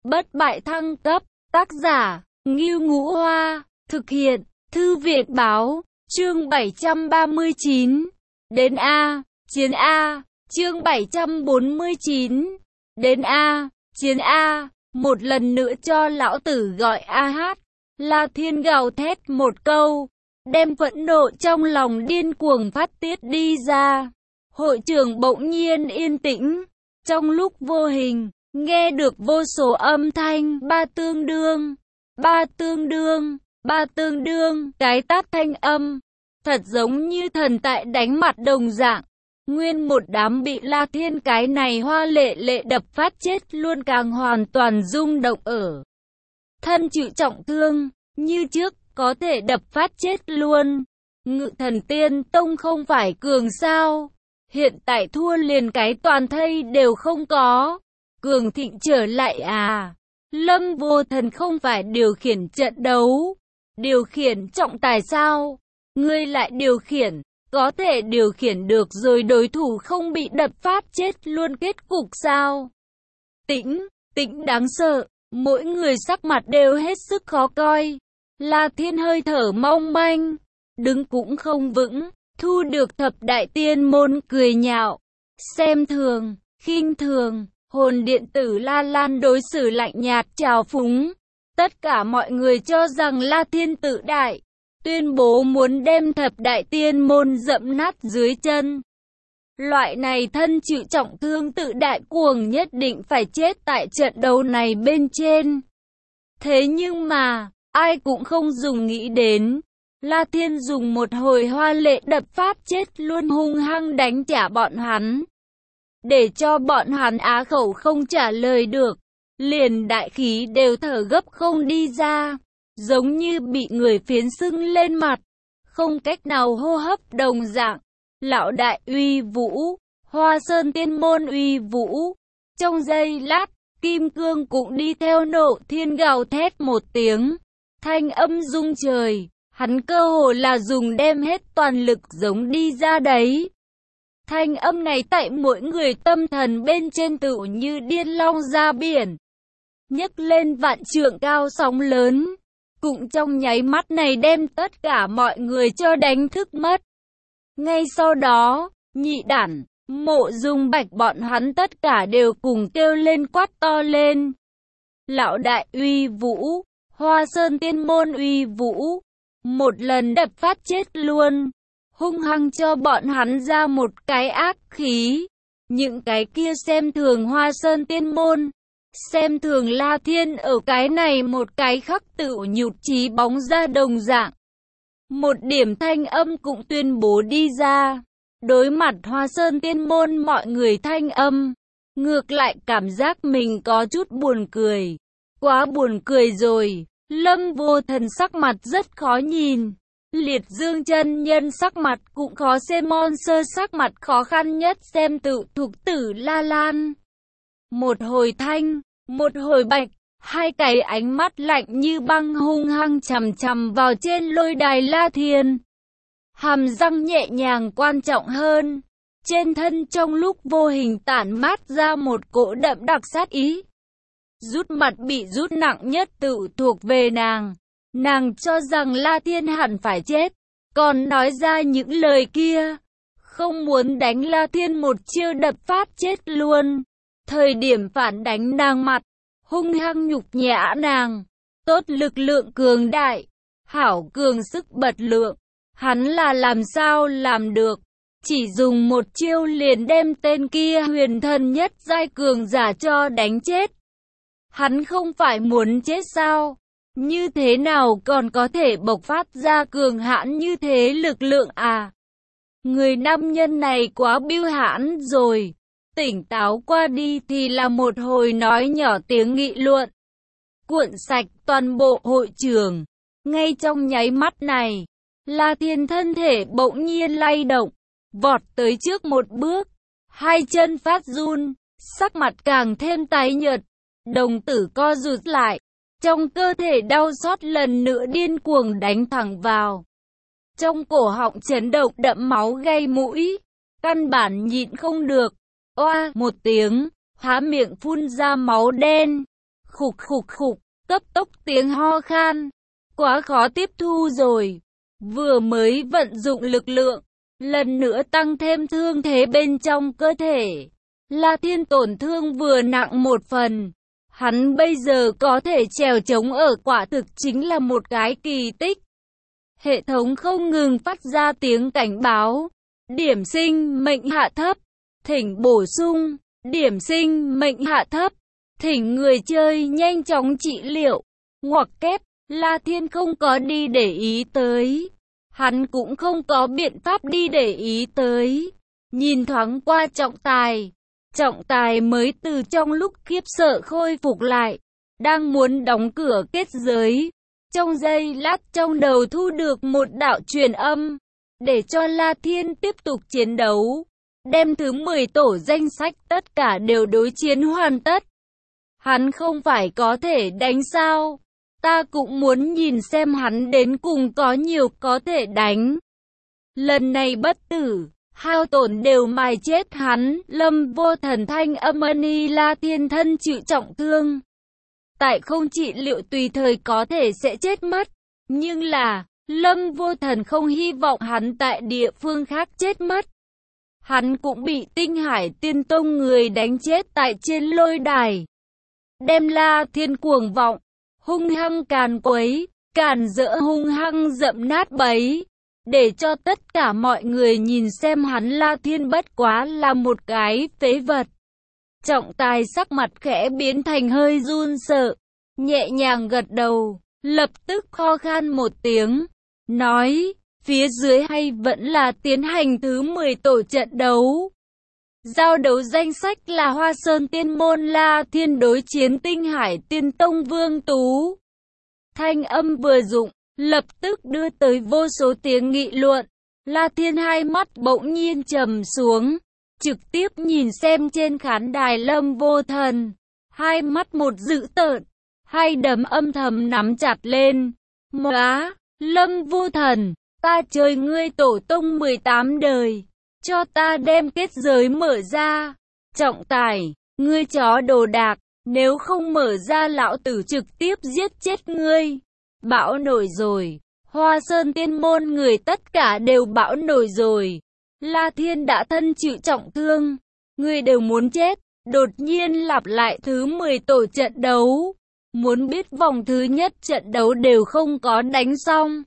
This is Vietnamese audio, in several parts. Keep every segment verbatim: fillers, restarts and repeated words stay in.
bất bại thăng cấp, tác giả, Ngưu Ngũ Hoa, thực hiện, Thư viện Báo, chương bảy trăm ba mươi chín, đến A, chiến A, chương bảy trăm bốn mươi chín, đến A, chiến A, một lần nữa cho lão tử gọi A hát, La Thiên gào thét một câu, đem phẫn nộ trong lòng điên cuồng phát tiết đi ra. Hội trường bỗng nhiên yên tĩnh, trong lúc vô hình, nghe được vô số âm thanh, ba tương đương, ba tương đương, ba tương đương, cái tát thanh âm, thật giống như thần tại đánh mặt đồng dạng. Nguyên một đám bị La Thiên cái này hoa lệ lệ đập phát chết luôn càng hoàn toàn rung động ở. Thân chịu trọng thương, như trước, có thể đập phát chết luôn. Ngự Thần Tiên Tông không phải cường sao? Hiện tại thua liền cái toàn thây đều không có. Cường thịnh trở lại à? Lâm Vô Thần không phải điều khiển trận đấu, điều khiển trọng tài sao? Ngươi lại điều khiển, có thể điều khiển được rồi đối thủ không bị đập phát chết luôn kết cục sao? Tĩnh, tĩnh đáng sợ, mỗi người sắc mặt đều hết sức khó coi. La Thiên hơi thở mong manh, đứng cũng không vững, thu được thập đại tiên môn cười nhạo, xem thường, khinh thường, hồn điện tử La Lan đối xử lạnh nhạt trào phúng. Tất cả mọi người cho rằng La Thiên tự đại, tuyên bố muốn đem thập đại tiên môn dẫm nát dưới chân. Loại này thân chịu trọng thương tự đại cuồng nhất định phải chết tại trận đấu này bên trên. Thế nhưng mà, ai cũng không dùng nghĩ đến, La Thiên dùng một hồi hoa lệ đập phát chết luôn hung hăng đánh trả bọn hắn. Để cho bọn hắn á khẩu không trả lời được, liền đại khí đều thở gấp không đi ra, giống như bị người phiến sưng lên mặt, không cách nào hô hấp đồng dạng. Lão đại uy vũ, Hoa Sơn Tiên môn uy vũ. Trong giây lát, Kim Cương cũng đi theo nộ thiên gào thét một tiếng, thanh âm rung trời, hắn cơ hồ là dùng đem hết toàn lực giống đi ra đấy. Thanh âm này tại mỗi người tâm thần bên trên tựu như điên long ra biển, nhấc lên vạn trượng cao sóng lớn, cũng trong nháy mắt này đem tất cả mọi người cho đánh thức mất. Ngay sau đó, Nhị Đản, Mộ Dung Bạch bọn hắn tất cả đều cùng kêu lên quát to lên. Lão đại uy vũ, Hoa Sơn Tiên môn uy vũ, một lần đập phát chết luôn, hung hăng cho bọn hắn ra một cái ác khí. Những cái kia xem thường Hoa Sơn Tiên môn, xem thường La Thiên ở cái này một cái khắc tự nhụt chí bóng ra đồng dạng. Một điểm thanh âm cũng tuyên bố đi ra. Đối mặt Hoa Sơn Tiên môn mọi người thanh âm, ngược lại cảm giác mình có chút buồn cười. Quá buồn cười rồi. Lâm Vô Thần sắc mặt rất khó nhìn. Liệt Dương chân nhân sắc mặt cũng khó xem, Monster sắc mặt khó khăn nhất xem tự thuộc tử La Lan. Một hồi thanh, một hồi bạch, hai cái ánh mắt lạnh như băng hung hăng chằm chằm vào trên lôi đài La Thiên. Hàm răng nhẹ nhàng quan trọng hơn, trên thân trong lúc vô hình tản mát ra một cỗ đậm đặc sát ý. Rút mặt bị rút nặng nhất tự thuộc về nàng. Nàng cho rằng La Thiên hẳn phải chết, còn nói ra những lời kia, không muốn đánh La Thiên một chiêu đập phát chết luôn. Thời điểm phản đánh nàng mặt, hung hăng nhục nhã nàng, tốt lực lượng cường đại, hảo cường sức bật lượng. Hắn là làm sao làm được, chỉ dùng một chiêu liền đem tên kia huyền thần nhất giai cường giả cho đánh chết. Hắn không phải muốn chết sao? Như thế nào còn có thể bộc phát ra cường hãn như thế lực lượng à? Người nam nhân này quá biêu hãn rồi. Tỉnh táo qua đi thì là một hồi nói nhỏ tiếng nghị luận, cuộn sạch toàn bộ hội trường. Ngay trong nháy mắt này, La Thiên thân thể bỗng nhiên lay động, vọt tới trước một bước, hai chân phát run, sắc mặt càng thêm tái nhợt, đồng tử co rụt lại, trong cơ thể đau xót lần nữa điên cuồng đánh thẳng vào. Trong cổ họng chấn động đậm máu gây mũi, căn bản nhịn không được, oa một tiếng, há miệng phun ra máu đen, Khục khục khục, cấp tốc tiếng ho khan. Quá khó tiếp thu rồi. Vừa mới vận dụng lực lượng, lần nữa tăng thêm thương thế bên trong cơ thể. La Thiên tổn thương vừa nặng một phần. Hắn bây giờ có thể trèo trống ở quả thực chính là một cái kỳ tích. Hệ thống không ngừng phát ra tiếng cảnh báo. Điểm sinh mệnh hạ thấp. Thỉnh bổ sung. Điểm sinh mệnh hạ thấp. Thỉnh người chơi nhanh chóng trị liệu. Ngoặc kép, La Thiên không có đi để ý tới. Hắn cũng không có biện pháp đi để ý tới. Nhìn thoáng qua trọng tài. Trọng tài mới từ trong lúc khiếp sợ khôi phục lại. Đang muốn đóng cửa kết giới. Trong giây lát trong đầu thu được một đạo truyền âm. Để cho La Thiên tiếp tục chiến đấu. Đem thứ mười tổ danh sách tất cả đều đối chiến hoàn tất. Hắn không phải có thể đánh sao? Ta cũng muốn nhìn xem hắn đến cùng có nhiều có thể đánh. Lần này bất tử, hao tổn đều mài chết hắn. Lâm Vô Thần thanh âm ni La Thiên thân chịu trọng thương. Tại không trị liệu tùy thời có thể sẽ chết mất. Nhưng là, Lâm Vô Thần không hy vọng hắn tại địa phương khác chết mất. Hắn cũng bị Tinh Hải Tiên Tông người đánh chết tại trên lôi đài. Đem La Thiên cuồng vọng, hung hăng càn quấy, càn rỡ hung hăng dậm nát bấy. Để cho tất cả mọi người nhìn xem hắn La Thiên bất quá là một cái phế vật. Trọng tài sắc mặt khẽ biến thành hơi run sợ, nhẹ nhàng gật đầu, lập tức kho khan một tiếng, nói, phía dưới hay vẫn là tiến hành thứ mười tổ trận đấu. Giao đấu danh sách là Hoa Sơn Tiên Môn La Thiên đối chiến Tinh Hải Tiên Tông Vương Tú. Thanh âm vừa dụng, lập tức đưa tới vô số tiếng nghị luận. La Thiên hai mắt bỗng nhiên trầm xuống, trực tiếp nhìn xem trên khán đài Lâm Vô Thần. Hai mắt một dữ tợn, hai đấm âm thầm nắm chặt lên. Móa, Lâm Vô Thần, ta chơi ngươi tổ tông mười tám đời. Cho ta đem kết giới mở ra. Trọng tài, ngươi chó đồ đạc, nếu không mở ra lão tử trực tiếp giết chết ngươi. Bão nổi rồi, Hoa Sơn Tiên Môn người tất cả đều bão nổi rồi. La Thiên đã thân chịu trọng thương, ngươi đều muốn chết. Đột nhiên lặp lại thứ mười tổ trận đấu. Muốn biết vòng thứ nhất trận đấu đều không có đánh xong.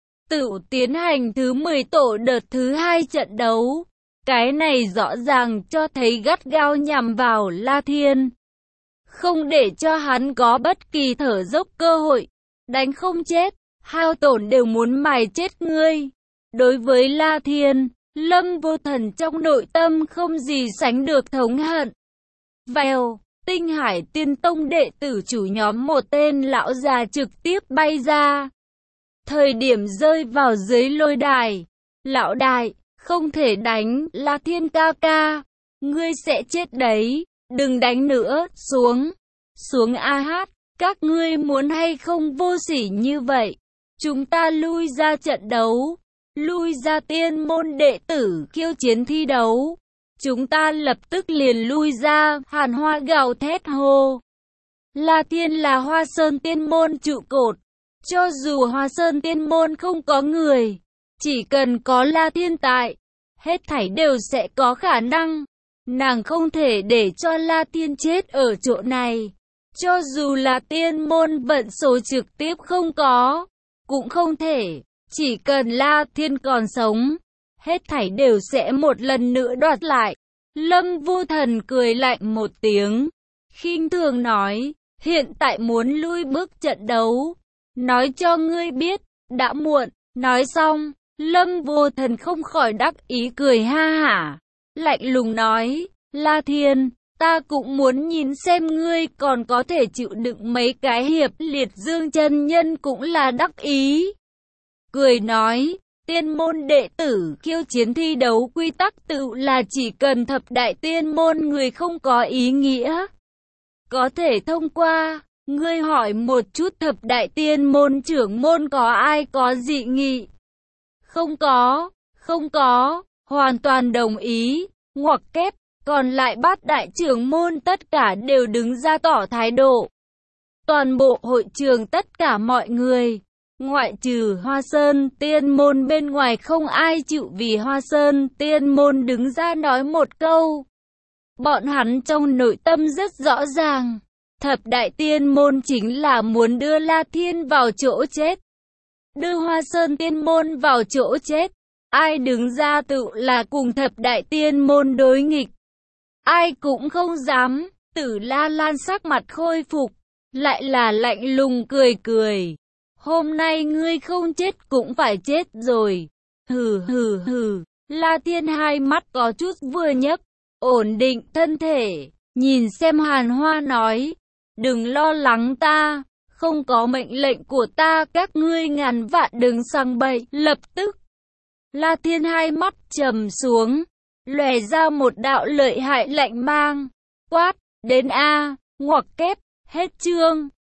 Tự tiến hành thứ mười tổ đợt thứ hai trận đấu. Cái này rõ ràng cho thấy gắt gao nhằm vào La Thiên. Không để cho hắn có bất kỳ thở dốc cơ hội. Đánh không chết, hao tổn đều muốn mài chết ngươi. Đối với La Thiên, Lâm Vô Thần trong nội tâm không gì sánh được thống hận. Vèo, Tinh Hải Tiên Tông đệ tử chủ nhóm một tên lão già trực tiếp bay ra. Thời điểm rơi vào dưới lôi đài, lão đại, không thể đánh, La Thiên ca ca, ngươi sẽ chết đấy, đừng đánh nữa, xuống, xuống a hát, các ngươi muốn hay không vô sỉ như vậy, chúng ta lui ra trận đấu, lui ra tiên môn đệ tử khiêu chiến thi đấu, chúng ta lập tức liền lui ra, Hàn Hoa gào thét hô. La Thiên là Hoa Sơn Tiên Môn trụ cột, cho dù Hoa Sơn Tiên Môn không có người, chỉ cần có La Thiên tại, hết thảy đều sẽ có khả năng. Nàng không thể để cho La Thiên chết ở chỗ này. Cho dù là tiên môn vận số trực tiếp không có, cũng không thể. Chỉ cần La Thiên còn sống, hết thảy đều sẽ một lần nữa đoạt lại. Lâm Vô Thần cười lạnh một tiếng, khinh thường nói, hiện tại muốn lui bước trận đấu. Nói cho ngươi biết, đã muộn. Nói xong, Lâm Vô Thần không khỏi đắc ý cười ha hả, lạnh lùng nói, La Thiên, ta cũng muốn nhìn xem ngươi còn có thể chịu đựng mấy cái hiệp. Liệt Dương chân nhân cũng là đắc ý, cười nói, tiên môn đệ tử khiêu chiến thi đấu quy tắc tự là chỉ cần thập đại tiên môn người không có ý nghĩa có thể thông qua. Ngươi hỏi một chút thập đại tiên môn trưởng môn có ai có dị nghị? Không có, không có, hoàn toàn đồng ý, ngoặc kép, còn lại bát đại trưởng môn tất cả đều đứng ra tỏ thái độ. Toàn bộ hội trường tất cả mọi người, ngoại trừ Hoa Sơn Tiên Môn bên ngoài không ai chịu vì Hoa Sơn Tiên Môn đứng ra nói một câu. Bọn hắn trong nội tâm rất rõ ràng, Thập Đại Tiên Môn chính là muốn đưa La Thiên vào chỗ chết. Đưa Hoa Sơn Tiên Môn vào chỗ chết. Ai đứng ra tự là cùng Thập Đại Tiên Môn đối nghịch. Ai cũng không dám. Tử La Lan sắc mặt khôi phục, lại là lạnh lùng cười cười. Hôm nay ngươi không chết cũng phải chết rồi. Hừ hừ hừ. La Thiên hai mắt có chút vừa nhấc, ổn định thân thể, nhìn xem Hàn Hoa nói, đừng lo lắng ta, không có mệnh lệnh của ta các ngươi ngàn vạn đừng sang bậy. Lập tức, La Thiên hai mắt trầm xuống, lòe ra một đạo lợi hại lạnh mang, quát, đến a, ngoặc kép, hết chương.